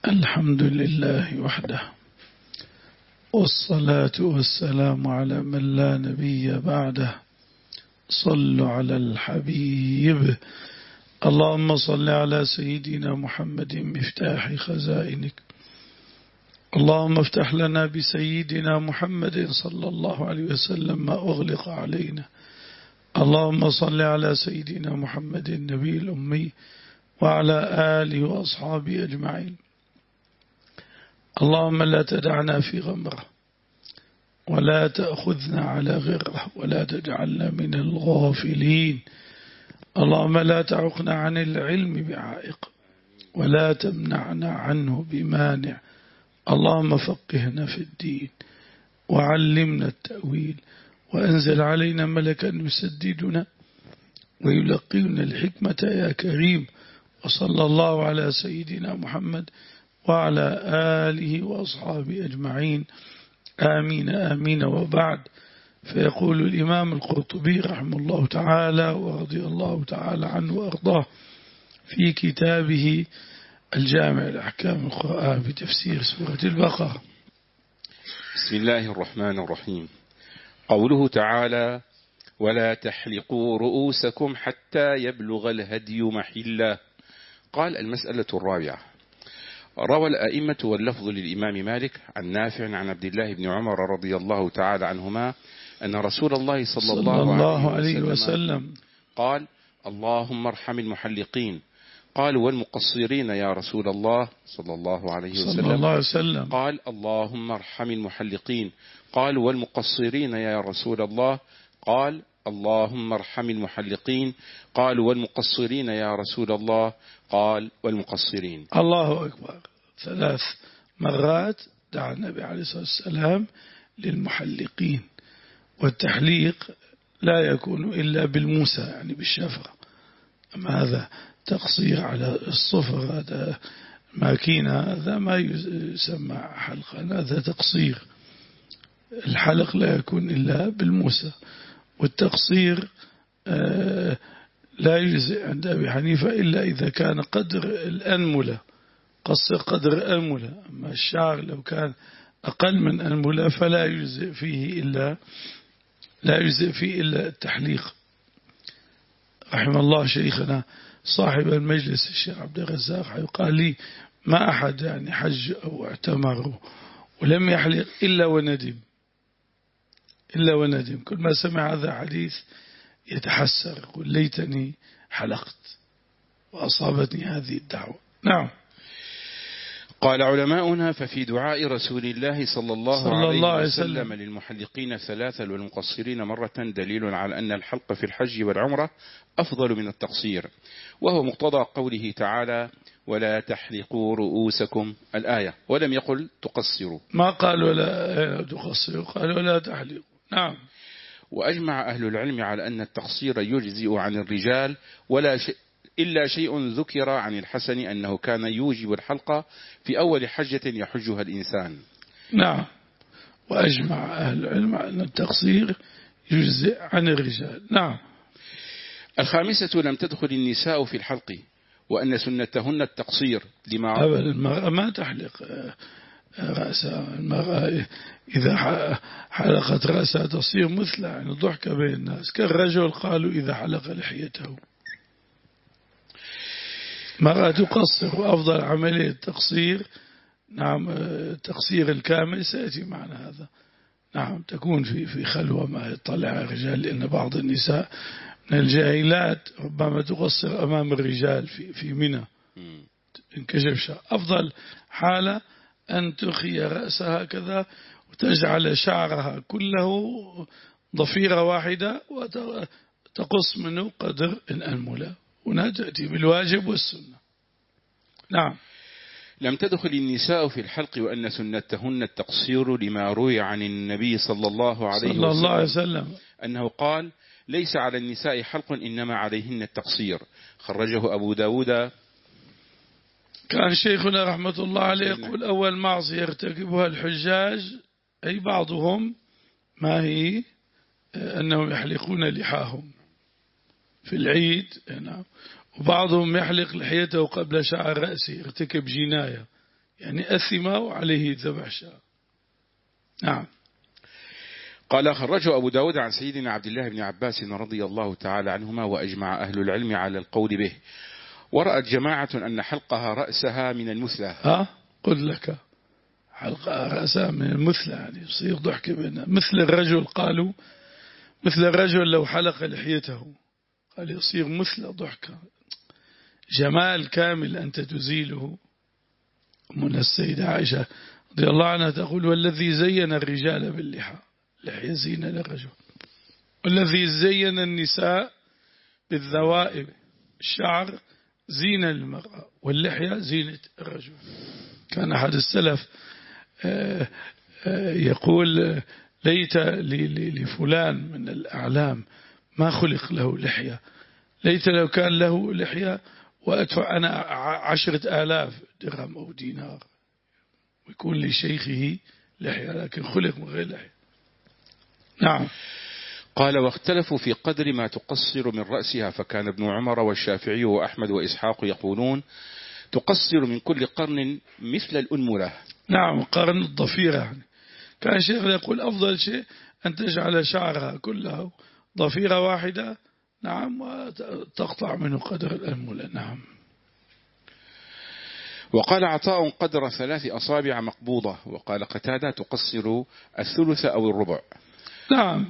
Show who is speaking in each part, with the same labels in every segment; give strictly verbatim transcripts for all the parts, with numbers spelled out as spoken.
Speaker 1: الحمد لله وحده، والصلاة والسلام على من لا نبي بعده. صلوا على الحبيب. اللهم صل على سيدنا محمد مفتاح خزائنك. اللهم افتح لنا بسيدنا محمد صلى الله عليه وسلم ما أغلق علينا. اللهم صل على سيدنا محمد النبي الأمي وعلى آله وأصحابه أجمعين. اللهم لا تدعنا في غمرة ولا تأخذنا على غرة ولا تجعلنا من الغافلين. اللهم لا تعقنا عن العلم بعائق ولا تمنعنا عنه بمانع. اللهم فقهنا في الدين وعلمنا التأويل وأنزل علينا ملكا يسددنا ويلقينا الحكمة يا كريم. وصلى الله على سيدنا محمد وعلى آله وأصحابه أجمعين. آمين آمين. وبعد، فيقول الإمام القرطبي رحمه الله تعالى ورضي الله تعالى عنه وأرضاه في كتابه الجامع الأحكام القرآن في تفسير سورة البقرة:
Speaker 2: بسم الله الرحمن الرحيم. قوله تعالى: ولا تحلقوا رؤوسكم حتى يبلغ الهدي محله. قال: المسألة الرابعة. روى الأئمة واللفظ للإمام مالك عن نافع عن عبد الله بن عمر رضي الله تعالى عنهما أن رسول الله صلى, صلى الله, الله عليه وسلم, وسلم قال: اللهم ارحم المحلقين. قالوا: والمقصرين يا رسول الله؟ صلى الله عليه وسلم,
Speaker 1: صلى الله عليه وسلم
Speaker 2: قال: اللهم ارحم المحلقين. قالوا: والمقصرين يا رسول الله؟ قال: اللهم ارحم المحلقين. قالوا: والمقصرين يا رسول الله؟ قال: والمقصرين.
Speaker 1: الله أكبر. ثلاث مرات دعا النبي عليه الصلاة والسلام للمحلقين، والتحليق لا يكون إلا بالموسى يعني بالشفرة. أما هذا تقصير على الصفر، هذا ماكينة، هذا ما يسمى حلقا، هذا تقصير. الحلق لا يكون إلا بالموسى، والتقصير آه لا يجزئ عند أبي حنيفة إلا إذا كان قدر الأنملة، قصر قدر الأنملة. أما الشعر لو كان أقل من أنملة فلا يجزئ فيه إلا لا يجزئ فيه إلا التحليق. رحم الله شيخنا صاحب المجلس الشيخ عبد الرزاق، قال لي: ما أحد يعني حج أو اعتمر ولم يحلق إلا وندم إلا وندم. كل ما سمع هذا حديث يتحسر، يقول: ليتني حلقت وأصابتني هذه الدعوة. نعم.
Speaker 2: قال علماؤنا: ففي دعاء رسول الله صلى الله, صلى عليه, الله عليه وسلم, وسلم للمحلقين ثلاثة والمقصرين مرة دليل على أن الحلق في الحج والعمرة أفضل من التقصير، وهو مقتضى قوله تعالى: ولا تحلقوا رؤوسكم الآية، ولم يقل تقصروا.
Speaker 1: ما قال ولا تقصروا، قال ولا تحلقوا. نعم.
Speaker 2: وأجمع أهل العلم على أن التقصير يجزئ عن الرجال، ولا شيء إلا شيء ذكر عن الحسن أنه كان يوجب الحلقة في أول حجة يحجها الإنسان.
Speaker 1: نعم. وأجمع أهل العلم على أن التقصير يجزئ عن الرجال. نعم.
Speaker 2: الخامسة: لم تدخل النساء في الحلق، وأن سنتهن التقصير لما
Speaker 1: أبدا. المرأة ما تحلق رأسها. المرأة إذا حلقت رأسها تصير مثل يعني ضحكة بين الناس، كالرجل قالوا إذا حلق لحيته. مرأة تقصر، وأفضل عملية التقصير نعم التقصير الكامل سيأتي معنا هذا. نعم، تكون في في خلوة ما يطلع الرجال، لأن بعض النساء من الجاهلات ربما تقصر أمام الرجال في في منى انكشف شعر. أفضل حالة أن تخي رأسها كذا وتجعل شعرها كله ضفيرة واحدة وتقص منه قدر الأنملة. هنا تأتي بالواجب والسنة. نعم.
Speaker 2: لم تدخل النساء في الحلق، وأن سنتهن التقصير لما روي عن النبي صلى الله عليه
Speaker 1: صلى
Speaker 2: وسلم,
Speaker 1: الله عليه وسلم
Speaker 2: أنه قال: ليس على النساء حلق إنما عليهن التقصير. خرجه أبو داود.
Speaker 1: كان شيخنا رحمة الله عليه يقول: أول معصية يرتكبها الحجاج أي بعضهم ما هي أنهم يحلقون لحاهم في العيد. نعم. وبعضهم يحلق لحيته قبل شعر رأسه، يرتكب جناية، يعني أثم وعليه ذبح شاة. نعم.
Speaker 2: قال خرجه أبو داود عن سيدنا عبد الله بن عباس رضي الله تعالى عنهما وأجمع أهل العلم على القول به. ورأت جماعة أن حلقها رأسها من المثلى.
Speaker 1: ها قل لك حلقها رأسها من المثلى، يعني يصير ضحك بينها مثل الرجل، قالوا مثل الرجل لو حلق لحيته، قال يصير مثل ضحكة. جمال كامل أنت تزيله. من السيدة عائشة رضي الله عنها تقول والذي زين الرجال باللحى، لحية زينة للرجل، والذي زين النساء بالذوائب، الشعر زينة للمرأة، واللحية زينة الرجل. كان أحد السلف يقول ليت لفلان من الأعلام ما خلق له لحية، ليت لو كان له لحية وأدفع أنا عشرة آلاف درهم أو دينار ويكون لشيخه لحية، لكن خلق من غير لحية. نعم.
Speaker 2: قال واختلفوا في قدر ما تقصر من رأسها، فكان ابن عمر والشافعي وأحمد وإسحاق يقولون تقصر من كل قرن مثل الأنملة.
Speaker 1: نعم، قرن الضفيرة. يعني كان الشيخ يقول أفضل شيء أن تجعل شعرها كلها ضفيرة واحدة، نعم، وتقطع منه قدر الأنملة. نعم.
Speaker 2: وقال عطاء قدر ثلاث أصابع مقبوضة. وقال قتادة تقصر الثلث أو الربع. نعم.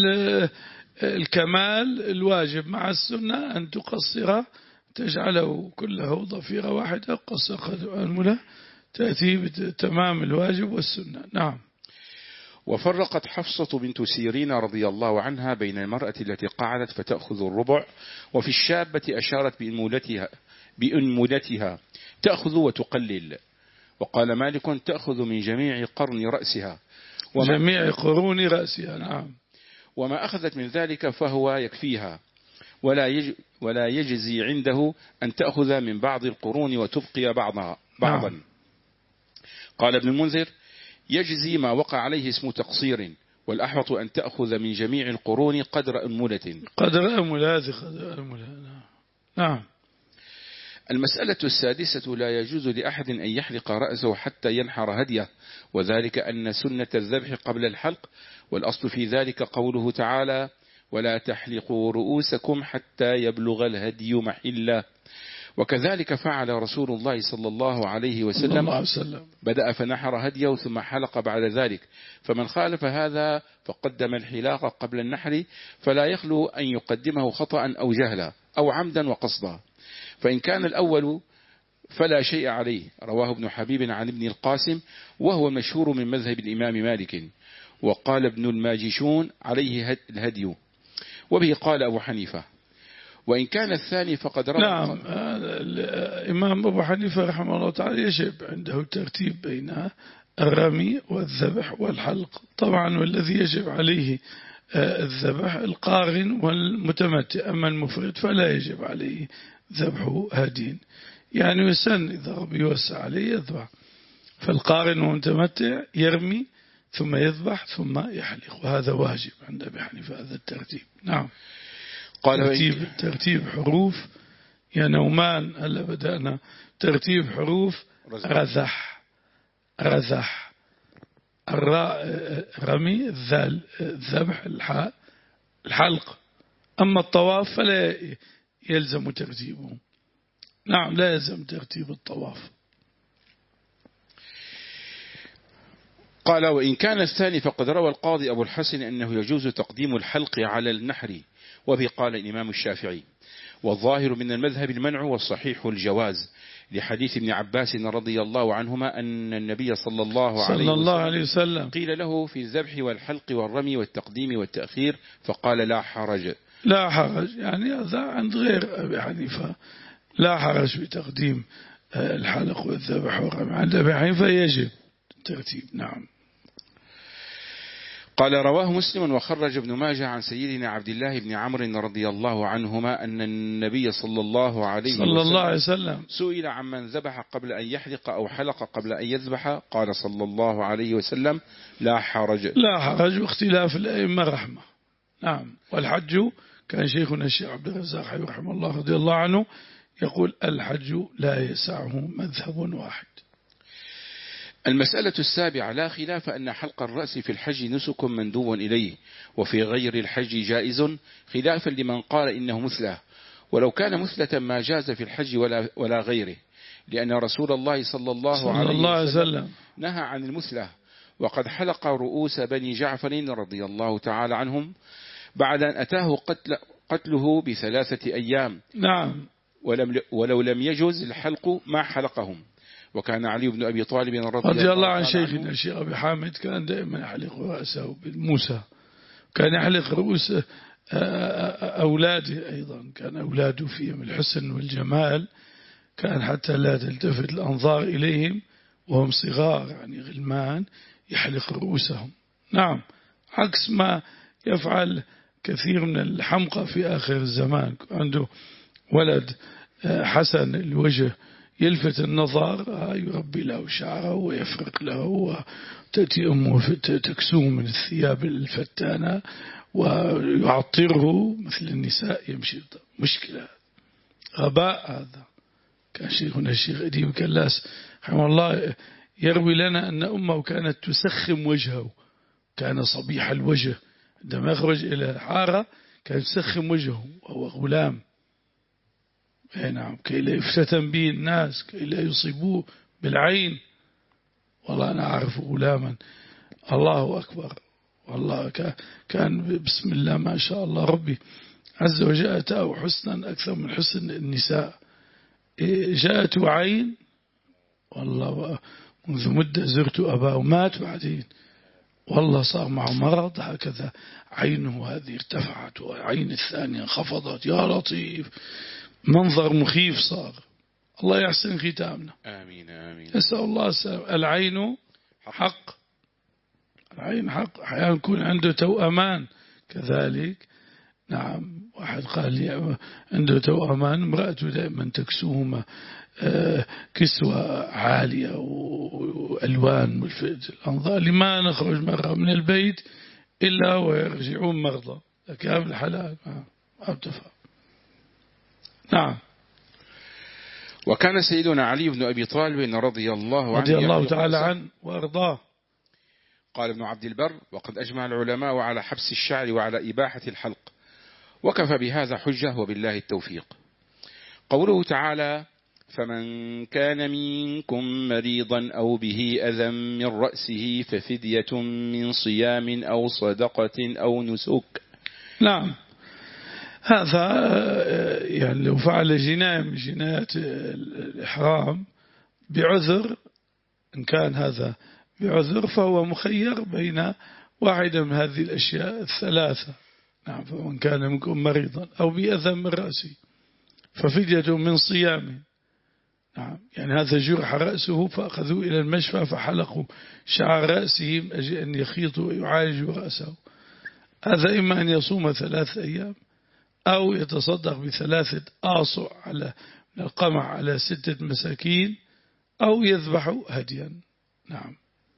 Speaker 1: الكمال الواجب مع السنة أن تقصر، تجعله كله ضفيرة واحدة، قصر قدر الأنملة، تأتي بتمام الواجب والسنة. نعم.
Speaker 2: وفرقت حفصة بنت سيرين رضي الله عنها بين المرأة التي قعدت فتأخذ الربع، وفي الشابة أشارت بأنملتها, بأنملتها تأخذ وتقلل. وقال مالك تأخذ من جميع قرن رأسها،
Speaker 1: جميع قرون رأسها. نعم.
Speaker 2: وما أخذت من ذلك فهو يكفيها، ولا يج ولا يجزي عنده أن تأخذ من بعض القرون وتبقي بعضها بعضا. نعم. قال ابن المنذر يجزي ما وقع عليه اسم تقصير، والأحوط أن تأخذ من جميع القرون قدر أنملة.
Speaker 1: قدر أنملة قدر أنملة. نعم.
Speaker 2: المسألة السادسة لا يجوز لأحد أن يحلق رأسه حتى ينحر هديه، وذلك أن سنة الذبح قبل الحلق، والأصل في ذلك قوله تعالى ولا تحلقوا رؤوسكم حتى يبلغ الهدي محله. وكذلك فعل رسول الله صلى الله عليه وسلم، بدأ فنحر هديه ثم حلق بعد ذلك، فمن خالف هذا فقدم الحلاق قبل النحر فلا يخلو أن يقدمه خطأ أو جهلا أو عمدا وقصدا، فإن كان الأول فلا شيء عليه. رواه ابن حبيب عن ابن القاسم وهو مشهور من مذهب الإمام مالك. وقال ابن الماجشون عليه الهدي، وبه قال أبو حنيفة. وإن كان الثاني فقد روى.
Speaker 1: نعم. الإمام أبو حنيفة رحمه الله تعالى يجب عنده ترتيب بين الرمي والذبح والحلق طبعا، والذي يجب عليه الذبح القارن والمتمتع، أما المفرد فلا يجب عليه ذبح هدين، يعني يسن إذا ربي يوسع عليه يذبح. فالقارن والمتمتع يرمي ثم يذبح ثم يحلق، وهذا واجب عند أبي حنيفة هذا الترتيب. نعم.
Speaker 2: قال
Speaker 1: ترتيب, ترتيب حروف يا نومان، هلا بدأنا ترتيب حروف. رزح رزح الراء رمي، الذال الذبح، الحاء الحلق. أما الطواف فلا يلزم ترتيبه. نعم، لا يلزم ترتيب الطواف.
Speaker 2: قال وإن كان الثاني فقد روى القاضي أبو الحسن أنه يجوز تقديم الحلق على النحر، وبه قال الإمام الشافعي. والظاهر من المذهب المنع والصحيح الجواز، لحديث ابن عباس رضي الله عنهما أن النبي صلى الله عليه,
Speaker 1: صلى الله عليه وسلم
Speaker 2: قيل له في الذبح والحلق والرمي والتقديم والتأخير فقال لا حرج.
Speaker 1: لا حرج، يعني هذا عند غير أبي حنيفة لا حرج بتقديم الحلق والذبح والرمي، عند أبي حنيفة يجب الترتيب. نعم.
Speaker 2: قال رواه مسلم وخرج ابن ماجه عن سيدنا عبد الله بن عمرو رضي الله عنهما أن النبي صلى الله عليه
Speaker 1: صلى الله عليه وسلم
Speaker 2: سئل عمن ذبح قبل أن يحلق أو حلق قبل أن يذبح، قال صلى الله عليه وسلم لا حرج.
Speaker 1: لا حرج، واختلاف الأئمة رحمة. نعم. والحج كان شيخنا الشيخ عبد الرزاق رحمه الله رضي الله عنه يقول الحج لا يسعه مذهب واحد.
Speaker 2: المسألة السابعة: لا خلاف أن حلق الرأس في الحج نسك مندوب إليه، وفي غير الحج جائز، خلافا لمن قال إنه مثله، ولو كان مثلة ما جاز في الحج ولا, ولا غيره، لأن رسول الله صلى الله
Speaker 1: صلى
Speaker 2: عليه
Speaker 1: الله عليه
Speaker 2: وسلم
Speaker 1: وسلم
Speaker 2: نهى عن المثلة، وقد حلق رؤوس بني جعفر رضي الله تعالى عنهم بعد أن أتاه قتل قتله بثلاثة أيام.
Speaker 1: نعم.
Speaker 2: ولم ولو لم يجوز الحلق ما حلقهم. وكان علي بن أبي طالب رضي,
Speaker 1: رضي الله
Speaker 2: عنه
Speaker 1: عن شيخنا الشيخ أبي حامد كان دائما يحلق رأسه بالموسى، كان يحلق رؤوس أولاده أيضا، كان أولاده فيهم الحسن والجمال، كان حتى لا تلتفت الأنظار إليهم وهم صغار يعني غلمان يحلق رؤوسهم. نعم، عكس ما يفعل كثير من الحمقى في آخر الزمان، عنده ولد حسن الوجه يلفت النظر يربي له شعره ويفرق له، وتأتي أمه تكسوه من الثياب الفتانة ويعطره مثل النساء يمشي. مشكلة، غباء هذا. كان شيخنا الشيخ أديب كلاس رحمه الله يروي لنا أن أمه كانت تسخم وجهه، كان صبيح الوجه، عندما يخرج إلى الحارة كان يسخم وجهه وهو غلام. نعم، كي لا يفتتن به الناس، كي لا يصيبوه بالعين. والله أنا أعرف غلاما الله أكبر، والله كان بسم الله ما شاء الله ربي عز وجل أتاه حسنا أكثر من حسن النساء. جاءته عين، والله منذ مدة زرت أباه مات بعدين، والله صار معه مرض هكذا، عينه هذه ارتفعت وعين الثانية انخفضت، يا لطيف، منظر مخيف صار. الله يحسن ختامنا.
Speaker 2: آمين آمين.
Speaker 1: نسأل الله السلام. العين حق، العين حق، أحيانا يكون عنده توأمان كذلك. نعم، واحد قال لي عنده توأمان، امرأته دائما تكسوهما كسوة عالية وألوان ملفتة الأنظار، لما نخرج مرة من البيت إلا ويرجعون مرضى، لكن الحلال ما أبتفع. نعم.
Speaker 2: وكان سيدنا علي بن أبي طالب رضي الله عنه
Speaker 1: رضي الله تعالى عنه وأرضاه.
Speaker 2: قال ابن عبد البر: وقد أجمع العلماء على حبس الشعر وعلى إباحة الحلق، وكفى بهذا حجة وبالله التوفيق. قوله تعالى: فمن كان منكم مريضا أو به أذى من رأسه ففدية من صيام أو صدقة أو نسك.
Speaker 1: نعم، هذا يعني لو فعل جناية من جنايات الإحرام بعذر، إن كان هذا بعذر فهو مخير بين واحدة من هذه الأشياء الثلاثة. نعم، فمن كان منكم مريضا أو بأذى من رأسه ففدية من صيام. نعم، يعني هذا جرح رأسه فأخذوه إلى المشفى فحلقوا شعر رأسه من أجل أن يخيطوا ويعالجوا رأسه. هذا إما أن يصوم ثلاث أيام أو يتصدق بثلاثة آصع على من القمح على ستة مساكين أو يذبح هديا. نعم،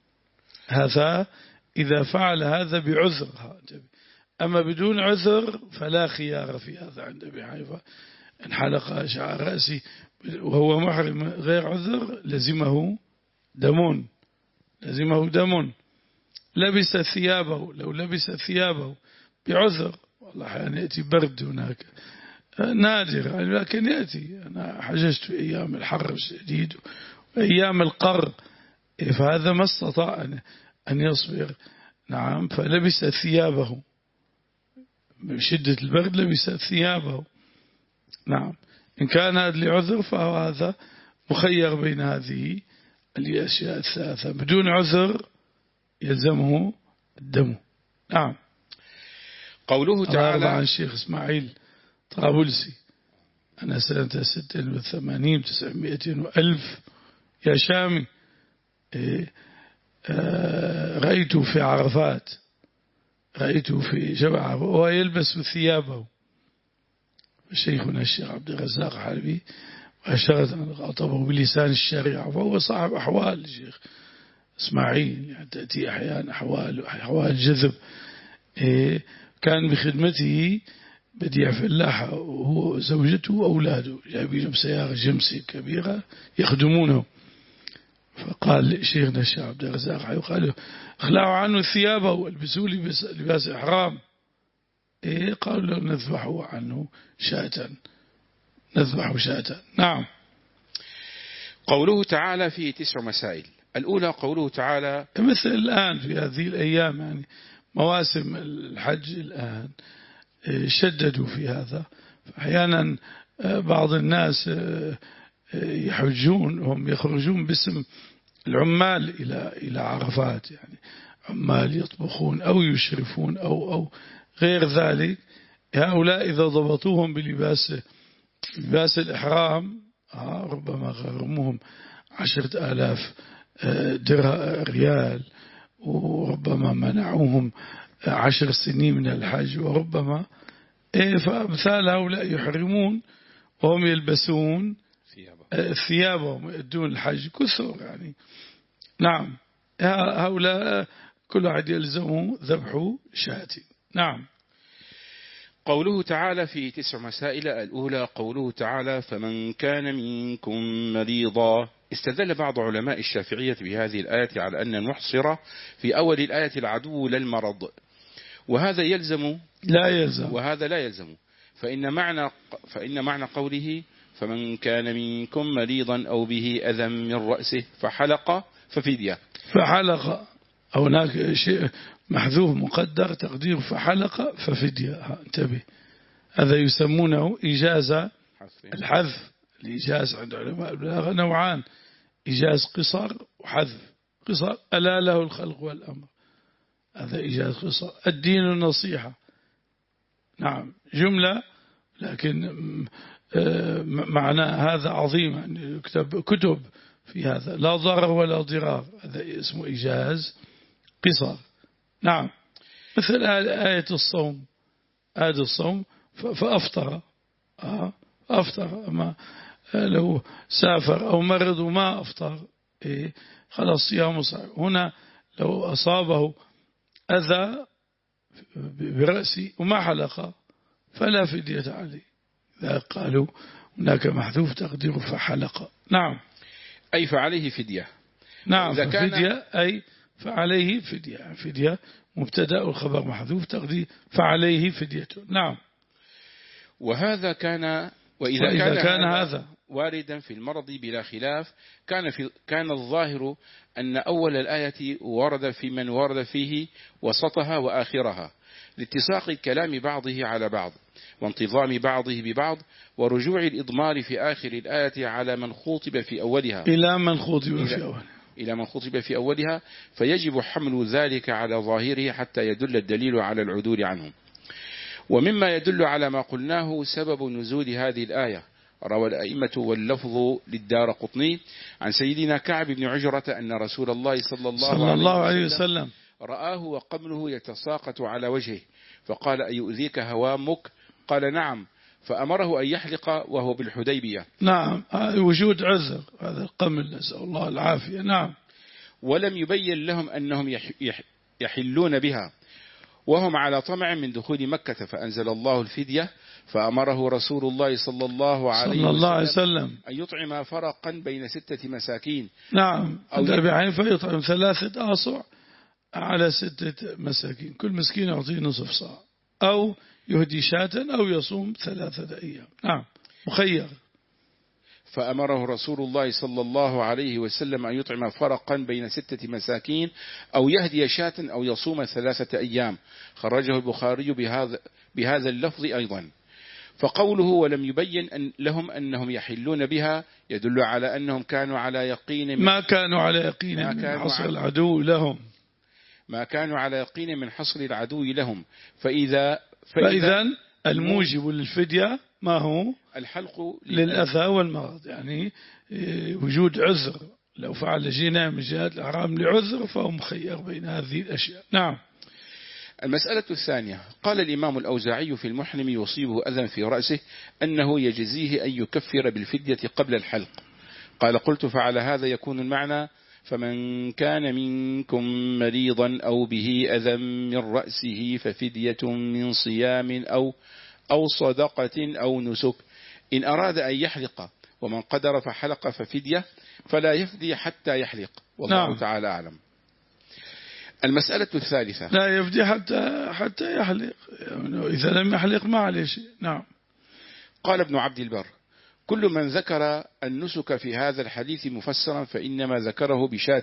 Speaker 1: هذا إذا فعل هذا بعذر. أما بدون عذر فلا خيار في هذا عند أبي حنيفة. إن حلق شعر رأسي وهو محرم غير عذر لزمه دم، لزمه دم. لبس ثيابه، لو لبس ثيابه بعذر، والله أحيانا يأتي برد هناك نادر لكن يأتي. أنا حججت في أيام الحر الشديد وأيام القر، فهذا ما استطاع أن يصبر. نعم، فلبس ثيابه من شدة البرد، لبس ثيابه. نعم، إن كان هذا لعذر فهو هذا مخير بين هذه الأشياء الثلاثة. بدون عذر يلزمه الدم. نعم.
Speaker 2: قوله تعالى
Speaker 1: عن الشيخ إسماعيل طرابلسي: أنا سنة ستة وثمانين تسعمائة وألف يا شامي إيه آه رأيته في عرفات، رأيته في جبع عرفات وهو يلبس ثيابه. شيخنا الشيخ عبد الرزاق حلبي وأشرت أن خاطبه بلسان الشريعة، فهو صاحب أحوال الشيخ إسماعيل، يعني تأتي أحيانا أحوال أحوال جذب. إيه كان بخدمته بديع فلاحة وهو زوجته وأولاده جايبين بسيارة جمسي كبيرة يخدمونه. فقال قال شيخنا الشيخ عبد الرزاق يقال اخلعوا عنه ثيابه والبسوا لباس إحرام. إيه قالوا له نذبحوا عنه شاة، نذبح شاة. نعم.
Speaker 2: قوله تعالى فيه تسع مسائل. الأولى قوله تعالى
Speaker 1: مثل الآن في هذه الأيام يعني مواسم الحج الآن شددوا في هذا. أحيانا بعض الناس يحجون هم يخرجون باسم العمال إلى إلى عرفات، يعني عمال يطبخون أو يشرفون أو أو غير ذلك. هؤلاء إذا ضبطوهم بلباس لباس الإحرام ربما غرموهم عشرة آلاف درهم ريال، وربما منعوهم عشر سنين من الحج، وربما إيه فأمثال هؤلاء يحرمون وهم يلبسون ثيابهم يؤدون الحج كثر يعني. نعم. هؤلاء كل واحد يلزمه ذبح شاة. نعم.
Speaker 2: قوله تعالى في تسع مسائل. الأولى قوله تعالى فمن كان منكم مريضا. استدل بعض علماء الشافعية بهذه الآية على أن المحصر في أول الآية العدو للمرض، وهذا يلزم
Speaker 1: لا يلزم
Speaker 2: وهذا لا يلزم فإن معنى فإن معنى قوله فمن كان منكم مريضا أو به أذى من رأسه فحلق ففدية.
Speaker 1: فحلق أو هناك شيء محذوف مقدر تقدير فحلق ففدية. انتبه، هذا يسمونه إجازة الحذف. الإجاز عند علماء البلاغة نوعان: إجاز قصر وحذف. قصر ألا له الخلق والأمر، هذا إجاز قصر. الدين النصيحة، نعم جملة لكن معنى هذا عظيم، يعني يكتب كتب في هذا، لا ضرر ولا ضرار، هذا اسمه إجاز قصر. نعم. مثل آية الصوم، آية الصوم فأفطر أفطر أما لو سافر أو مرض وما أفطر إيه خلاص صيامه صعب. هنا لو أصابه أذى برأسي وما حلق فلا فدية عليه. إذا قالوا هناك محذوف تقدير فحلق. نعم.
Speaker 2: أي فعليه فدية.
Speaker 1: نعم. فدية أي فعليه فدية. فدية مبتدأ والخبر محذوف تقدير فعليه فدية. نعم.
Speaker 2: وهذا كان وإذا,
Speaker 1: وإذا
Speaker 2: كان,
Speaker 1: كان هذا
Speaker 2: واردا في المرض بلا خلاف كان في كان الظاهر أن أول الآية ورد في من ورد فيه وسطها وآخرها لاتساق الكلام بعضه على بعض وانتظام بعضه ببعض ورجوع الإضمار في آخر الآية على من خوطب في أولها
Speaker 1: إلى من خوطب في أولها
Speaker 2: إلى من خوطب في أولها فيجب حمل ذلك على ظاهره حتى يدل الدليل على العدول عنه. ومما يدل على ما قلناه سبب نزول هذه الآية. روى الأئمة واللفظ للدارقطني عن سيدنا كعب بن عجرة أن رسول الله صلى الله,
Speaker 1: صلى الله عليه
Speaker 2: وسلم,
Speaker 1: وسلم
Speaker 2: رآه وقمله يتساقط على وجهه فقال أيؤذيك هوامك؟ قال نعم، فأمره أن يحلق وهو بالحديبية.
Speaker 1: نعم. وجود عذر هذا القمل نسأل الله العافية. نعم.
Speaker 2: ولم يبين لهم أنهم يحلون بها وهم على طمع من دخول مكة فأنزل الله الفدية فأمره رسول الله صلى الله عليه,
Speaker 1: صلى الله عليه
Speaker 2: وسلم,
Speaker 1: وسلم
Speaker 2: أن يطعم فرقا بين ستة مساكين.
Speaker 1: نعم. أو فيطعم ثلاثة آصع على ستة مساكين، كل مسكين يعطيه نصف صاع، أو يهدي شاة أو يصوم ثلاثة أيام. نعم. مخير.
Speaker 2: فأمره رسول الله صلى الله عليه وسلم أن يطعم فرقا بين ستة مساكين أو يهدي شاة أو يصوم ثلاثة أيام. خرجه البخاري بهذا, بهذا اللفظ أيضا. فقوله ولم يبين أن لهم أنهم يحلون بها يدل على أنهم كانوا على يقين من
Speaker 1: ما كانوا على يقين من حصر العدو لهم
Speaker 2: ما كانوا على يقين من حصر العدو لهم. فإذا
Speaker 1: فإذا الموجب للفدية ما هو
Speaker 2: الحلق
Speaker 1: للأذى والمرض، يعني وجود عذر. لو فعل جناية من جهة الحرام لعذر فهو مخير بين هذه الأشياء. نعم.
Speaker 2: المسألة الثانية قال الإمام الأوزاعي في المحرم يصيبه أذى في رأسه أنه يجزيه أن يكفر بالفدية قبل الحلق. قال قلت فعلى هذا يكون المعنى فمن كان منكم مريضا أو به أذى من رأسه ففدية من صيام أو أو صدقة أو نسك إن أراد أن يحلق ومن قدر فحلق ففدية، فلا يفدي حتى يحلق، والله
Speaker 1: نعم.
Speaker 2: تعالى أعلم. المسألة الثالثة،
Speaker 1: لا يفدي حتى حتى يحلق، يعني إذا لم يحلق ما عليه شيء. نعم.
Speaker 2: قال ابن عبد البر: كل من ذكر النسك في هذا الحديث مفسرا فإنما ذكره بشاة.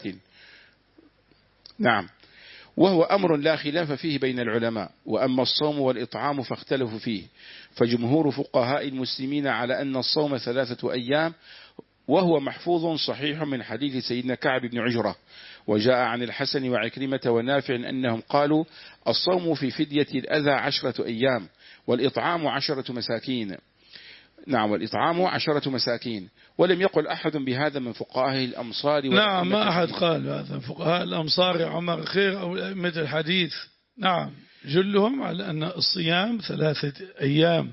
Speaker 2: نعم. وهو أمر لا خلاف فيه بين العلماء. وأما الصوم والإطعام فاختلفوا فيه، فجمهور فقهاء المسلمين على أن الصوم ثلاثة أيام، وهو محفوظ صحيح من حديث سيدنا كعب بن عجرة، وجاء عن الحسن وعكرمة ونافع أنهم قالوا: الصوم في فدية الأذى عشرة أيام، والإطعام عشرة مساكين. نعم، والإطعام عشرة مساكين. ولم يقل أحد بهذا من فقهاء الأمصار.
Speaker 1: نعم، ما أحد قال هذا فقهاء الأمصار عمر خير أو أئمة الحديث. نعم، جلهم على أن الصيام ثلاثة أيام،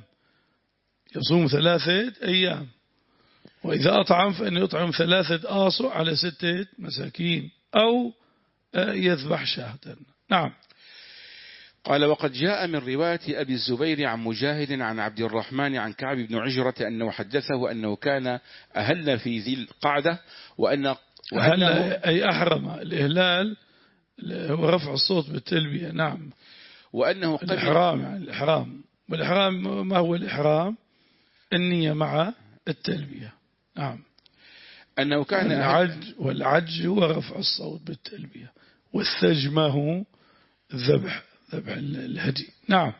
Speaker 1: يصوم ثلاثة أيام، وإذا أطعم فإن يطعم ثلاثة آصع على ستة مساكين، أو يذبح شاة. نعم.
Speaker 2: قال: وقد جاء من رواية أبي الزبير عن مجاهد عن عبد الرحمن عن كعب بن عجرة أنه حدثه أنه كان أهل في ذي القعدة، وأن
Speaker 1: أهل أي أحرم. الإهلال هو رفع الصوت بالتلبية. نعم.
Speaker 2: وأنه
Speaker 1: الإحرام، يعني الإحرام. والإحرام ما هو الإحرام؟ النية مع التلبية. نعم.
Speaker 2: أنه كان
Speaker 1: العج والعج هو رفع الصوت بالتلبية، والثجمة هو الذبح، ذبح الهدي. نعم.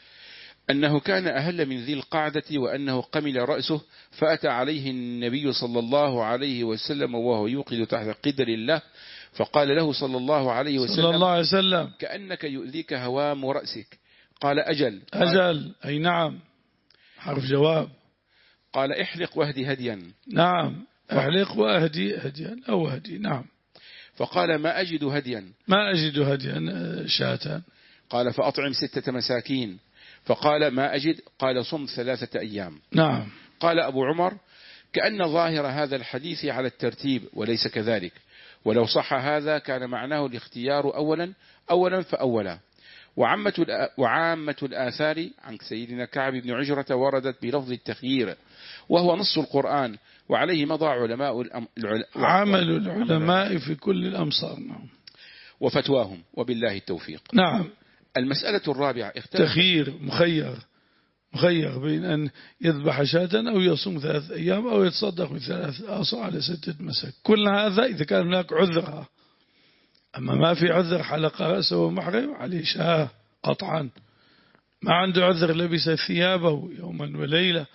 Speaker 2: أنه كان أهل من ذي القعدة، وأنه قمل رأسه، فأتى عليه النبي صلى الله عليه وسلم وهو يوقد تحت قدر الله، فقال له صلى الله عليه وسلم:
Speaker 1: صلى الله عليه وسلم:
Speaker 2: كأنك يؤذيك هوام رأسك. قال: أجل.
Speaker 1: أجل أي نعم، حرف جواب.
Speaker 2: قال: احلق واهدي هديا.
Speaker 1: نعم، احلق واهدي هديا أو هدي. نعم.
Speaker 2: فقال: ما أجد هديا.
Speaker 1: ما أجد هديا شاة.
Speaker 2: قال: فأطعم ستة مساكين. فقال: ما أجد. قال: صم ثلاثة أيام.
Speaker 1: نعم.
Speaker 2: قال أبو عمر: كأن ظاهر هذا الحديث على الترتيب، وليس كذلك، ولو صح هذا كان معناه الاختيار أولا أولا فأولا. وعامة وعامة الآثار عن سيدنا كعب بن عجرة وردت بلفظ التخيير، وهو نص القرآن، وعليه مضى علماء العل...
Speaker 1: عمل العلماء في كل الأمصار. نعم.
Speaker 2: وفتواهم، وبالله التوفيق.
Speaker 1: نعم.
Speaker 2: المسألة الرابعة: اختلف
Speaker 1: تخيير، مخير مخير بين أن يذبح شاة أو يصوم ثلاث أيام أو يتصدق بثلاث آصع على ستة مساك. كل هذا إذا كان هناك عذر. أما ما في عذر، حلق رأسه ومحرم، عليه شاة قطعا. ما عنده عذر، لبس ثيابه يوما وليلة،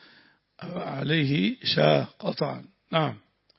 Speaker 1: عليه شاة قطعا. نعم.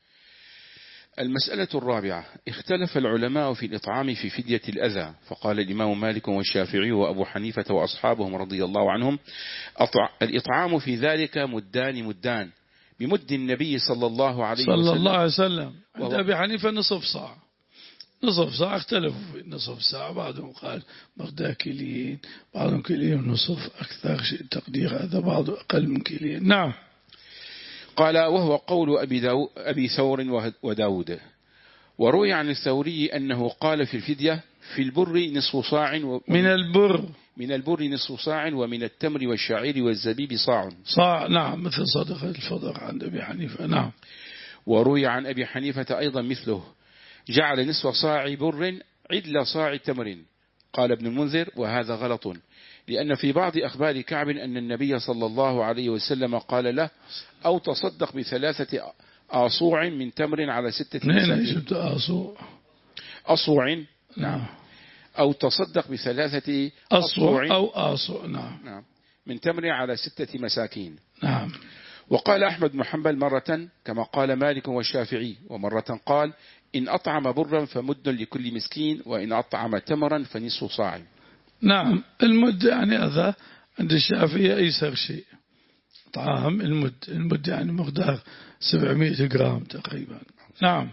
Speaker 2: المسألة الرابعة: اختلف العلماء في الإطعام في فدية الأذى، فقال الإمام مالك والشافعي وأبو حنيفة وأصحابهم رضي الله عنهم: الإطعام في ذلك مدان مدان بمد النبي صلى الله عليه وسلم
Speaker 1: صلى الله عليه وسلم. عند أبي حنيفة نصف صاع، نصف صاع. اختلفوا في نصف ساعة، بعضهم قال مقدار كيلين، بعضهم كيلين ونصف، أكثر شيء تقدير هذا، بعضه أقل من كيلين. نعم.
Speaker 2: قال: وهو قول أبي, داو أبي ثور وداود. وروي عن الثوري أنه قال في الفدية: في البر نصف صاع و...
Speaker 1: من البر
Speaker 2: من البر نصف صاع، ومن التمر والشعير والزبيب صاع.
Speaker 1: صاع. نعم، مثل صدقة الفطر عند أبي حنيفة. نعم.
Speaker 2: وروي عن أبي حنيفة أيضا مثله، جعل نصف صاع بر عدل صاع تمر. قال ابن المنذر: وهذا غلط، لأن في بعض أخبار كعب أن النبي صلى الله عليه وسلم قال له: أو تصدق بثلاثة آصوع من تمر على ستة مساكين.
Speaker 1: جبت آصوع؟
Speaker 2: أصوع.
Speaker 1: نعم.
Speaker 2: أو تصدق بثلاثة
Speaker 1: أصوع أو آصوع. نعم.
Speaker 2: نعم. من تمر على ستة مساكين.
Speaker 1: نعم.
Speaker 2: وقال أحمد بن حنبل مرة كما قال مالك والشافعي، ومرة قال: إن أطعم برا فمد لكل مسكين، وإن أطعم تمرا فنصف صاع.
Speaker 1: نعم. المد يعني هذا عند الشافعية أيسر شيء، طعام المد. المد يعني مقدار سبعمائة جرام تقريبا. نعم.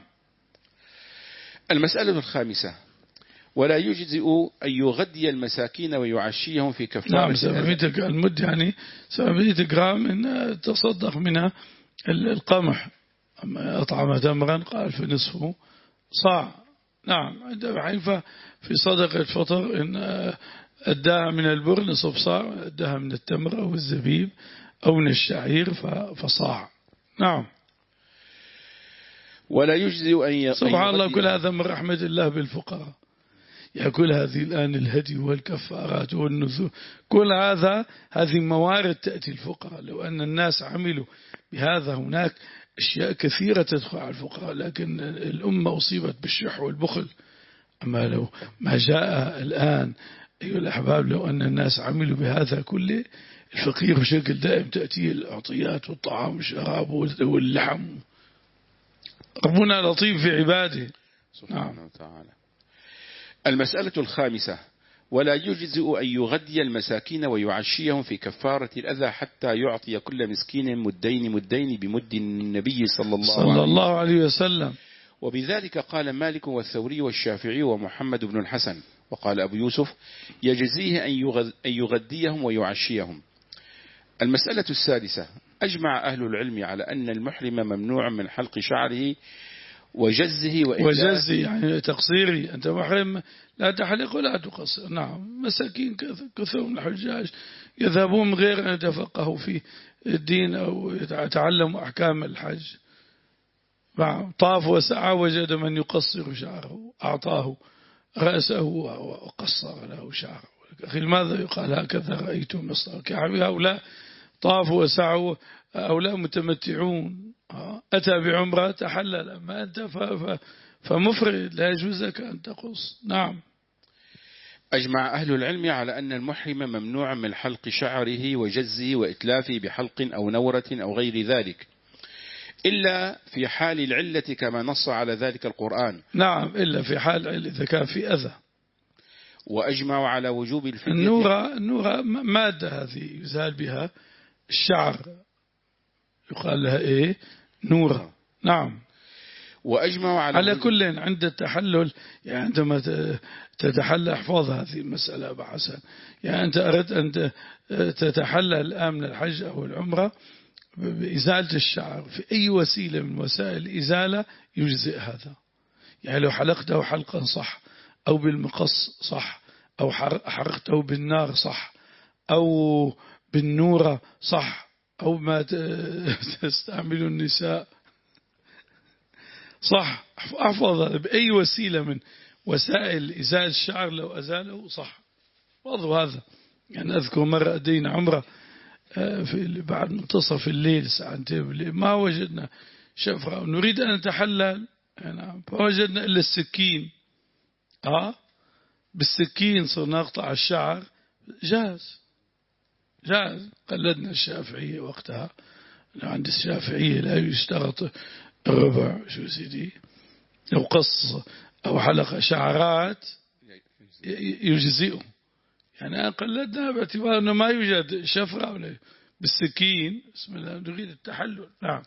Speaker 2: المسألة الخامسة: ولا يجزئ أن يغدي المساكين ويعشيهم في كفارة.
Speaker 1: نعم. سبعمائة المد يعني سبعمائة جرام من تصدق منها القمح. أما أطعم تمرا قال في نصفه صاع. نعم. عند أبي حنيفة في صدقة الفطر إن أداها من البر نصف صاع، أداها من التمر أو الزبيب أو من الشعير فصاع. نعم.
Speaker 2: ولا يجزئ أن ي...
Speaker 1: سبحان الله، كل هذا من رحمة الله بالفقراء. يعني كل هذه الآن الهدي والكفارات والنذور، كل هذا هذه موارد تأتي الفقراء. لو أن الناس عملوا بهذا، هناك أشياء كثيرة تدخل على الفقراء، لكن الأمة أصيبت بالشح والبخل. أما لو ما جاء الآن أيها الأحباب، لو أن الناس عملوا بهذا كله، الفقير بشكل دائم تأتيه الأعطيات والطعام والشراب واللحم. ربنا لطيف في عباده
Speaker 2: سبحانه وتعالى. المسألة الخامسة: ولا يجزئ أن يغدي المساكين ويعشيهم في كفارة الأذى حتى يعطي كل مسكين مدين مدين بمد النبي صلى الله,
Speaker 1: صلى الله عليه وسلم.
Speaker 2: وبذلك قال مالك والثوري والشافعي ومحمد بن الحسن. وقال أبو يوسف: يجزيه أن يغديهم ويعشيهم. المسألة السادسة: أجمع أهل العلم على أن المحرم ممنوع من حلق شعره وجزه
Speaker 1: وجزه، يعني تقصيري. أنت محرم لا تحلق ولا تقصر. نعم، مساكين كثير من الحجاج يذهبون غير أن يتفقهوا في الدين أو يتعلموا أحكام الحج. طاف وسعى وجد من يقصر شعره، أعطاه رأسه وقصر له شعره. أخي لماذا يقال هكذا رأيت مصر؟ كعبي هؤلاء طافوا وسعوا، هؤلاء متمتعون. أتى بعمرة تحلل، أما أنت فمفرد لا يجوز لك أن تقص. نعم.
Speaker 2: أجمع أهل العلم على أن المحرم ممنوع من حلق شعره وجزه وإتلافه بحلق أو نورة أو غير ذلك، إلا في حال العلة كما نص على ذلك القرآن.
Speaker 1: نعم، إلا في حال العلة إذا كان في أذى.
Speaker 2: وأجمعوا على وجوب الفدية.
Speaker 1: النورة النورة مادة هذه يزال بها الشعر، يقال لها إيه؟ نورة. نعم.
Speaker 2: وأجمعوا على
Speaker 1: على كل عند التحلل، يعني عندما تتحلل، احفظ هذه المسألة أبا حسن. يعني أنت أردت أن تتحلل الآن من الحج أو العمرة بإزالة الشعر في أي وسيلة من وسائل الإزالة يجزئ هذا. يعني لو حلقته حلقا صح، أو بالمقص صح، أو حرقته بالنار صح، أو بالنورة صح، أو ما تستعمل النساء صح. أحفظ هذا بأي وسيلة من وسائل إزالة الشعر، لو أزاله صح. واضح هذا. يعني أذكر مرة أدينا عمرة في بعد منتصف الليل الساعة الليل، ما وجدنا شفرة ونريد أن نتحلل، يعني فوجدنا إلا السكين. آه بالسكين صرنا نقطع الشعر، جاز جاز. قلدنا الشافعية وقتها. عند الشافعية لا يشترط الربع، شو سيدي، لو قص أو حلق شعرات يجزئه. يعني قلدنا باعتبار أنه ما يوجد شفرة ولا بالسكين. بسم الله، نريد التحلل. نعم.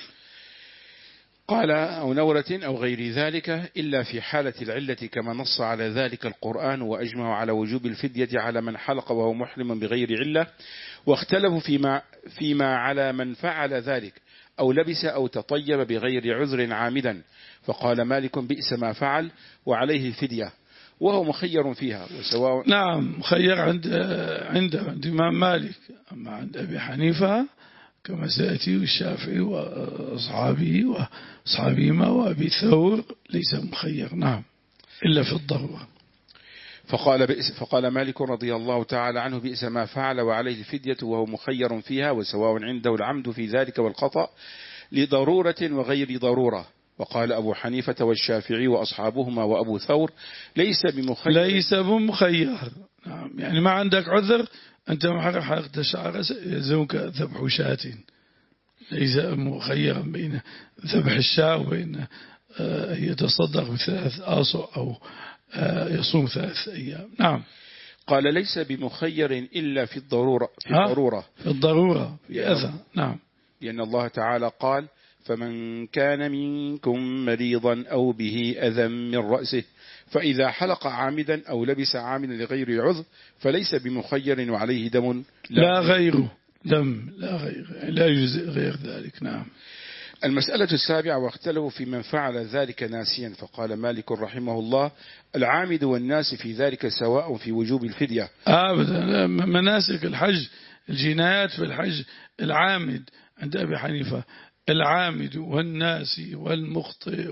Speaker 2: قال: أو نورة أو غير ذلك، إلا في حالة العلة كما نص على ذلك القرآن. وأجمعوا على وجوب الفدية على من حلق وهو محرم بغير علة، واختلفوا فيما, فيما على من فعل ذلك أو لبس أو تطيب بغير عذر عامدا. فقال مالك: بئس ما فعل وعليه الفدية، وهو مخير فيها وسواء.
Speaker 1: نعم، مخير عند عند عند الإمام مالك. أما عند أبي حنيفة كما سيأتي، والشافعي وأصحابه وأصحابهما وأبي ثور ليس مخير. نعم، إلا في الضرورة.
Speaker 2: فقال, بئس فقال مالك رضي الله تعالى عنه: بئس ما فعل وعليه الفدية وهو مخير فيها وسواء عنده العمد في ذلك والخطأ لضرورة وغير ضرورة. وقال أبو حنيفة والشافعي وأصحابهما وأبو ثور: ليس بمخير.
Speaker 1: ليس بمخير. نعم، يعني ما عندك عذر، أنت محرم حلقة الشعر، يلزمك ذبح شاة. ليس مخيرا بين ذبح الشاة وبين يتصدق بثلاث آصع أو يصوم ثلاث أيام. نعم.
Speaker 2: قال: ليس بمخير إلا في الضرورة في الضرورة
Speaker 1: في الضرورة في أذى. نعم.
Speaker 2: لأن الله تعالى قال: فمن كان منكم مريضا أو به أذى من رأسه فإذا حلق عامدا أو لبس عامدا لغير عذر فليس بمخير وعليه دم
Speaker 1: لا, لا غيره دم لا غير لا يجزئ غير ذلك. نعم.
Speaker 2: المسألة السابعة: واختلفوا في من فعل ذلك ناسيا. فقال مالك رحمه الله: العامد والناس في ذلك سواء في وجوب الفدية.
Speaker 1: أبدا. مناسك الحج، الجنايات في الحج، العامد عند أبي حنيفة العامد والناسي والمخطئ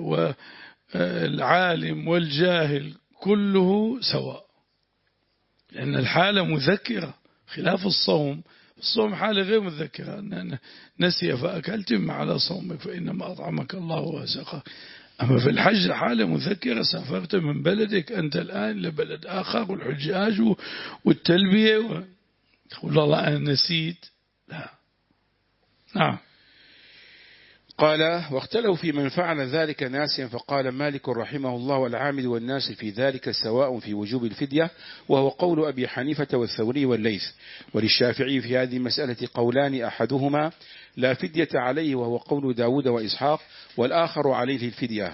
Speaker 1: والعالم والجاهل كله سواء، لأن الحالة مذكرة خلاف الصوم. الصوم حالة غير مذكرة، أن نسي فأكلت ما على صومك فإنما أطعمك الله وسقاك. أما في الحج حالة مذكرة، سافرت من بلدك أنت الآن لبلد آخر والحجاج والتلبية و... تقول الله أنا نسيت، لا. نعم.
Speaker 2: قال واختلوا في من فعل ذلك ناسيا، فقال مالك رحمه الله والعامل والناس في ذلك سواء في وجوب الفدية، وهو قول أبي حنيفة والثوري والليث. وللشافعي في هذه المسألة قولان، أحدهما لا فدية عليه وهو قول داود وإسحاق، والآخر عليه الفدية.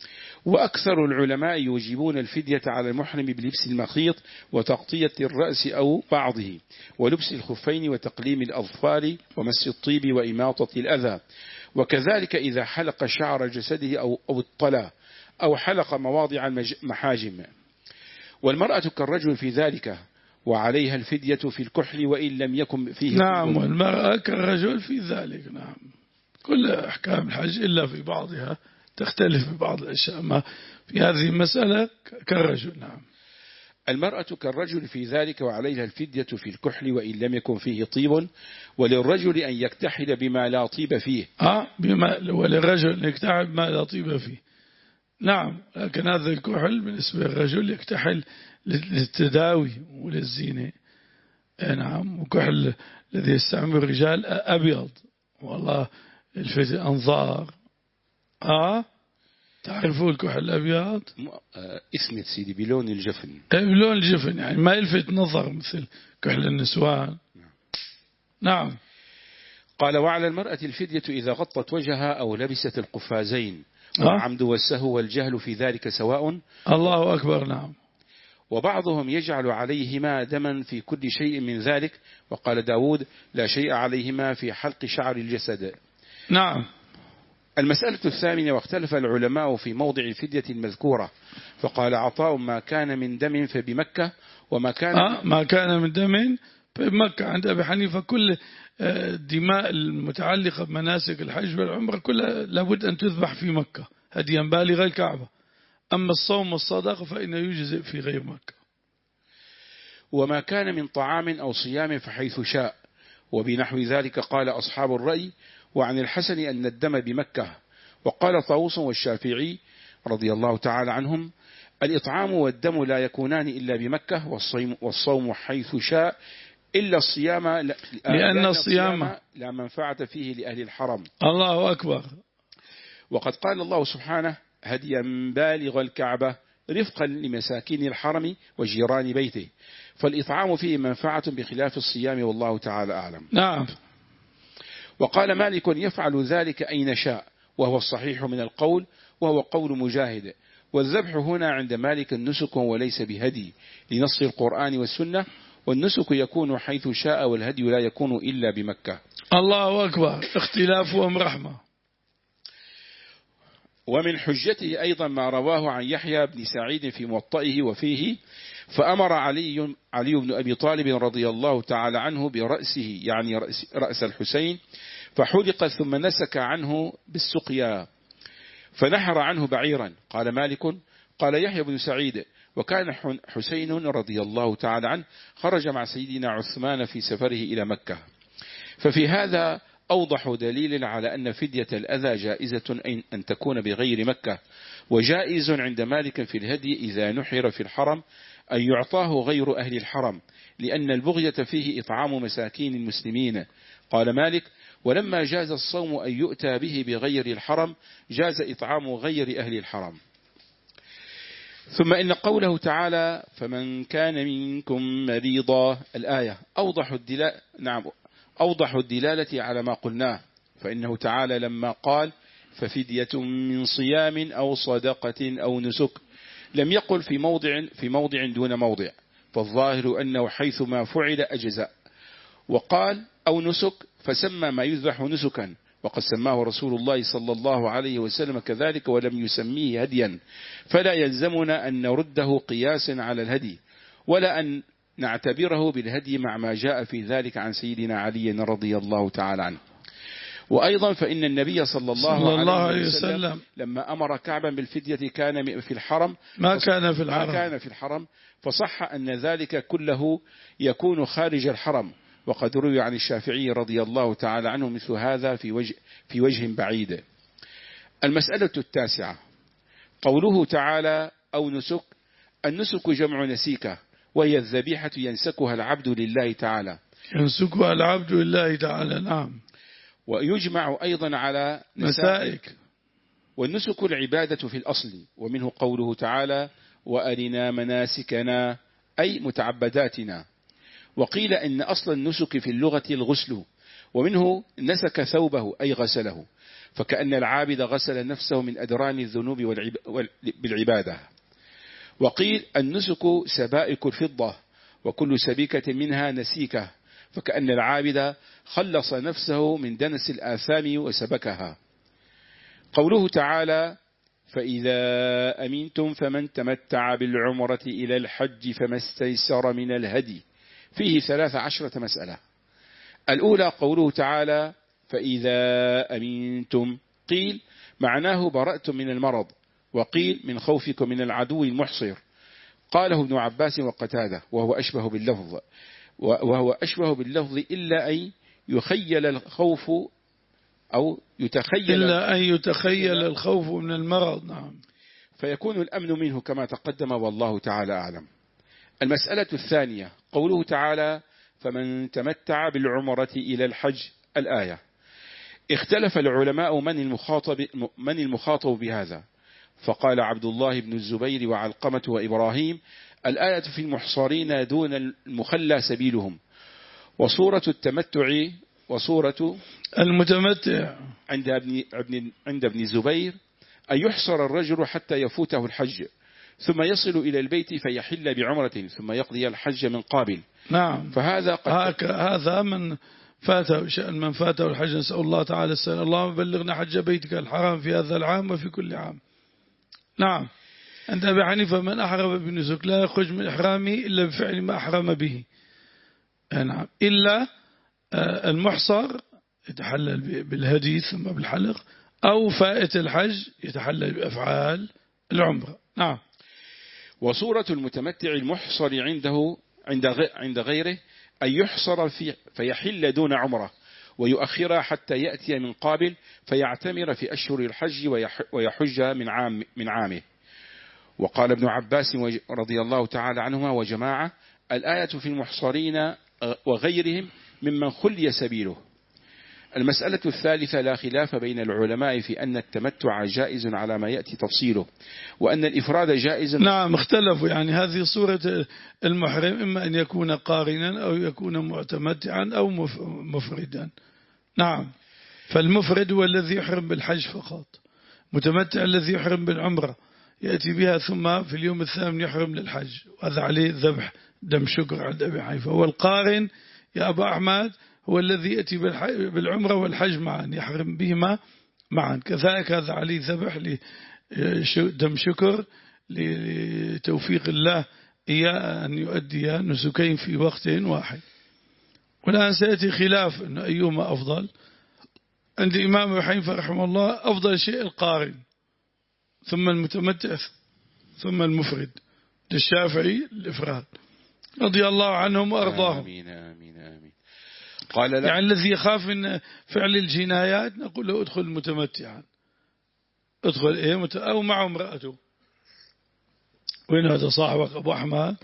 Speaker 2: وأكثر العلماء يوجبون الفدية على المحرم بلبس المخيط وتغطية الرأس أو بعضه، ولبس الخفين وتقليم الأظفار ومس الطيب وإماطة الأذى، وكذلك إذا حلق شعر جسده أو اطلى أو حلق مواضع المحاجم. والمرأة كالرجل في ذلك، وعليها الفدية في الكحل وإن لم يكن فيه.
Speaker 1: نعم، والمرأة كالرجل في ذلك. نعم، كل أحكام الحج إلا في بعضها تختلف ببعض الأشياء، ما في هذه المسألة كالرجل. نعم.
Speaker 2: المرأة كالرجل في ذلك، وعليها الفدية في الكحل وإن لم يكن فيه طيب، وللرجل أن يكتحل بما لا طيب فيه.
Speaker 1: آه بما وللرجل أن يكتحل بما لا طيب فيه. نعم، لكن هذا الكحل بالنسبة للرجل يكتحل للتداوي وللزينة. نعم، وكحل الذي يستعمل الرجال أبيض، والله الفتي أنظار. آه تعرفوا الكحل الأبيض؟
Speaker 2: اسمه سيدي بلون الجفن.
Speaker 1: بلون الجفن، يعني ما يلفت نظر مثل كحل النسوان. نعم.
Speaker 2: قال وعلى المرأة الفدية إذا غطت وجهها أو لبست القفازين،
Speaker 1: آه؟
Speaker 2: والعمد والسهو والجهل في ذلك سواء.
Speaker 1: الله أكبر. نعم.
Speaker 2: وبعضهم يجعل عليهما دما في كل شيء من ذلك، وقال داود لا شيء عليهما في حلق شعر الجسد.
Speaker 1: نعم.
Speaker 2: المسألة الثامنة، واختلف العلماء في موضع الفدية المذكورة، فقال عطاء ما كان من دم فبمكة، وما كان
Speaker 1: آه ما كان من دم فبمكة. عند أبي حنيفة كل الدماء المتعلقة بمناسك الحج والعمرة كلها لابد أن تذبح في مكة هديا بالغ الكعبة. أما الصوم والصدقة فإنه يجزئ في غير مكة.
Speaker 2: وما كان من طعام أو صيام فحيث شاء، وبنحو ذلك قال أصحاب الرأي. وعن الحسن أن الدم بمكة. وقال طاووس والشافعي رضي الله تعالى عنهم الإطعام والدم لا يكونان إلا بمكة، والصوم, والصوم حيث شاء، إلا الصيام لا
Speaker 1: لأن الصيام
Speaker 2: لا منفعة فيه لأهل الحرم.
Speaker 1: الله أكبر.
Speaker 2: وقد قال الله سبحانه هديا بالغ الكعبة رفقا لمساكين الحرم وجيران بيته، فالإطعام فيه منفعة بخلاف الصيام، والله تعالى أعلم.
Speaker 1: نعم.
Speaker 2: وقال مالك يفعل ذلك أين شاء، وهو الصحيح من القول، وهو قول مجاهد. والذبح هنا عند مالك النسك وليس بهدي، لنص القرآن والسنة، والنسك يكون حيث شاء والهدي لا يكون إلا بمكة.
Speaker 1: الله أكبر، اختلافهم رحمة.
Speaker 2: ومن حجته أيضا ما رواه عن يحيى بن سعيد في موطئه وفيه فأمر علي, علي بن أبي طالب رضي الله تعالى عنه برأسه، يعني رأس, رأس الحسين، فحلق ثم نسك عنه بالسقيا فنحر عنه بعيرا. قال مالك قال يحيى بن سعيد وكان حسين رضي الله تعالى عنه خرج مع سيدنا عثمان في سفره إلى مكة. ففي هذا أوضح دليل على أن فدية الأذى جائزة أن تكون بغير مكة، وجائز عند مالك في الهدي إذا نحر في الحرم أن يعطاه غير أهل الحرم، لأن البغية فيه إطعام مساكين المسلمين. قال مالك ولما جاز الصوم أن يؤتى به بغير الحرم جاز إطعام غير أهل الحرم. ثم إن قوله تعالى فمن كان منكم مريضا الآية أوضح الدلالة نعم أوضح الدلالة على ما قلناه، فإنه تعالى لما قال ففدية من صيام أو صدقة أو نسك لم يقل في موضع في موضع دون موضع، فالظاهر أنه حيثما فعل أجزاء. وقال أو نسك فسمى ما يذبح نسكا، وقد سماه رسول الله صلى الله عليه وسلم كذلك ولم يسميه هديا، فلا يلزمنا أن نرده قياسا على الهدي، ولا أن نعتبره بالهدي مع ما جاء في ذلك عن سيدنا علي رضي الله تعالى عنه. وأيضا فإن النبي صلى الله,
Speaker 1: صلى الله
Speaker 2: عليه
Speaker 1: عليه
Speaker 2: وسلم,
Speaker 1: وسلم
Speaker 2: لما أمر كعبا بالفدية كان في الحرم
Speaker 1: ما كان في
Speaker 2: ما
Speaker 1: الحرم
Speaker 2: كان في الحرم فصح أن ذلك كله يكون خارج الحرم. وقد روي عن الشافعي رضي الله تعالى عنه مثل هذا في وجه, في وجه بعيد. المسألة التاسعة قوله تعالى أو نسك. النسك جمع نسيكة، وهي الذبيحة ينسكها العبد لله تعالى
Speaker 1: ينسكها العبد لله تعالى. نعم.
Speaker 2: ويجمع أيضا على
Speaker 1: نسائك.
Speaker 2: والنسك العبادة في الأصل، ومنه قوله تعالى وأرنا مناسكنا أي متعبداتنا. وقيل إن أصل النسك في اللغة الغسل، ومنه نسك ثوبه أي غسله، فكأن العابد غسل نفسه من أدران الذنوب بالعبادة. وقيل النسك سبائك الفضة، وكل سبيكة منها نسيكة، فكأن العابد خلص نفسه من دنس الآثام وسبكها. قوله تعالى فإذا أمنتم فمن تمتع بالعمرة إلى الحج فما استيسر من الهدي، فيه ثلاث عشرة مسألة. الأولى قوله تعالى فإذا أمنتم، قيل معناه برأتم من المرض، وقيل من خوفكم من العدو المحصر. قاله ابن عباس وقتادة وهو أشبه باللفظ وهو أشبه باللفظ إلا أن يخيل الخوف أو يتخيل
Speaker 1: إلا أن يتخيل الخوف من المرض. نعم.
Speaker 2: فيكون الأمن منه كما تقدم والله تعالى أعلم. المسألة الثانية قوله تعالى فمن تمتع بالعمرة إلى الحج، الآية. اختلف العلماء من المخاطب, من المخاطب بهذا، فقال عبد الله بن الزبير وعلقمة وإبراهيم الآية في المحصرين دون المخلى سبيلهم، وصورة التمتع وصورة
Speaker 1: المتمتع
Speaker 2: عند ابن, عند ابن الزبير أن يحصر الرجل حتى يفوته الحج ثم يصل إلى البيت فيحل بعمرة ثم يقضي الحج من قابل.
Speaker 1: نعم.
Speaker 2: فهذا قد
Speaker 1: هذا من فاته شأن من فاته الحج، نسأل الله تعالى السلام. اللهم بلغنا حج بيتك الحرام في هذا العام وفي كل عام. نعم. عند أبي حنيفة من أحرم بنسك لا يخرج من إحرامه إلا بفعل ما أحرم به. نعم. إلا المحصر يتحلل بالهدي ثم بالحلق، أو فائت الحج يتحلل بأفعال العمرة. نعم.
Speaker 2: وصورة المتمتع المحصر عنده عند غيره أن يحصر في فيحل دون عمره ويؤخرها حتى يأتي من قابل فيعتمر في أشهر الحج ويحج من عام من عامه. وقال ابن عباس رضي الله تعالى عنهما وجماعة الآية في المحصرين وغيرهم ممن خلي سبيله. المسألة الثالثة لا خلاف بين العلماء في أن التمتع جائز على ما يأتي تفصيله، وأن الإفراد جائز.
Speaker 1: نعم اختلفوا، يعني هذه صورة المحرم إما أن يكون قارنا أو يكون معتمتعا أو مفردا. نعم. فالمفرد هو الذي يحرم بالحج فقط، متمتع الذي يحرم بالعمرة يأتي بها ثم في اليوم الثامن يحرم للحج، وهذا عليه ذبح دم شكر عند أبي حنيفة. والقارن يا أبا أحمد هو الذي يأتي بالعمرة والحج معا يحرم بهما معا، كذلك هذا عليه ذبح دم شكر لتوفيق الله إياه أن يؤدي نسكين في وقت واحد. والآن سيأتي خلاف أن أيهما أفضل. عند الإمام أبي حنيفة رحمه الله أفضل شيء القارن ثم المتمتع ثم المفرد، للشافعي الإفراد رضي الله عنهم وأرضاهم.
Speaker 2: آمين آمين آمين. قال لا.
Speaker 1: يعني الذي يخاف من فعل الجنايات نقول له ادخل متمتعا، ادخل إيه مت... أو مع امرأته. وين هذا صاحبك أبو أحمد؟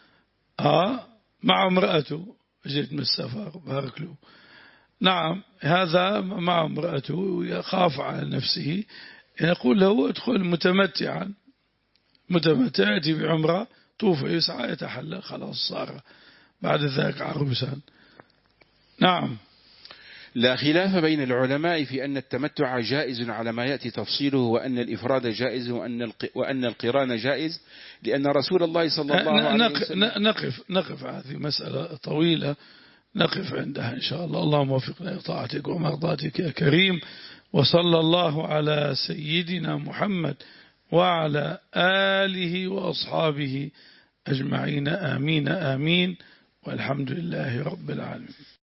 Speaker 1: آه مع امرأته جيت من السفر بارك له. نعم هذا مع امرأته يخاف على نفسه، يقول له ادخل متمتعا، متمتع يأتي بعمرة طوف يسعى يتحلل خلاص صار بعد ذلك عروسا. نعم.
Speaker 2: لا خلاف بين العلماء في أن التمتع جائز على ما يأتي تفصيله، وأن الإفراد جائز، وأن وأن القران جائز، لأن رسول الله صلى الله عليه وسلم.
Speaker 1: نقف نقف هذه مسألة طويلة نقف عندها إن شاء الله. اللهم وفقنا لطاعتك ومرضاتك يا كريم، وصلى الله على سيدنا محمد وعلى آله وأصحابه أجمعين. آمين آمين، والحمد لله رب العالمين.